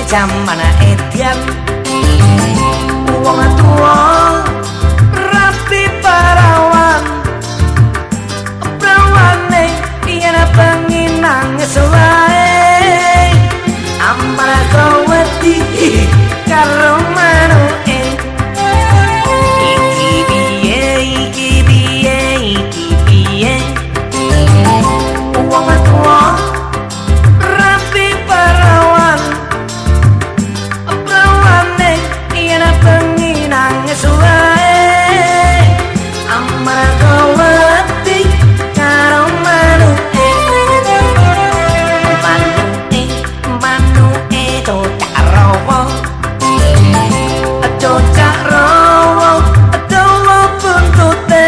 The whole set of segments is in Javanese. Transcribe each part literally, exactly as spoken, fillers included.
jaman edian wong tuwa rapi parawan prawane yen pengen nangis wae amarga wedi karo manuke iki piye iki piye iki piye wong tuwa rapi parawan prawane yen pengen nangis wae amarga wedi karo manuke manuke manuke to karo aja carawa adowo buntute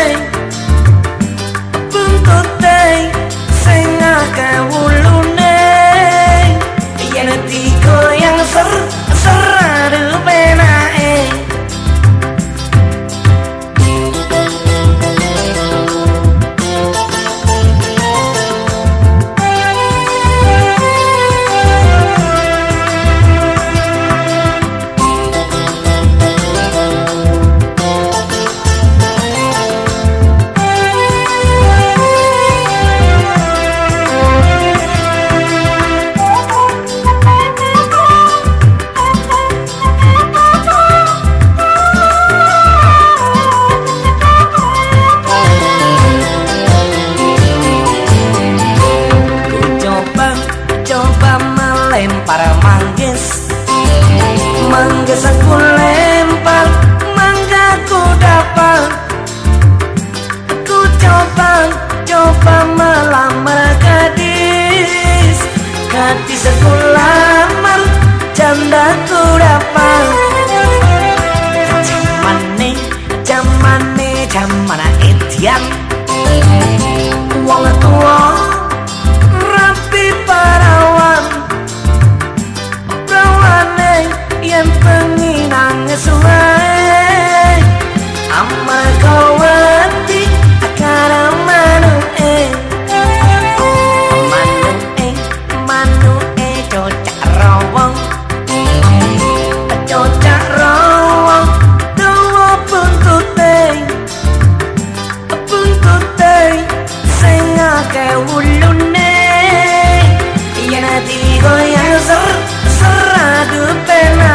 buntute sing akeh wulune yen digoyang ser seradu penake lempar manggis manggis aku lempar mangga ku dapat aku coba coba melamar gadis gadis aku lamar janda ku dapat jamane jamane jamana edian wong tua rapi parawan yen pengen nangis wae amarga wedi karo manuke manuke manuke cocak rawong cocak rawong dawa buntute buntute sing akeh wulune yen digoyang ser seradu pena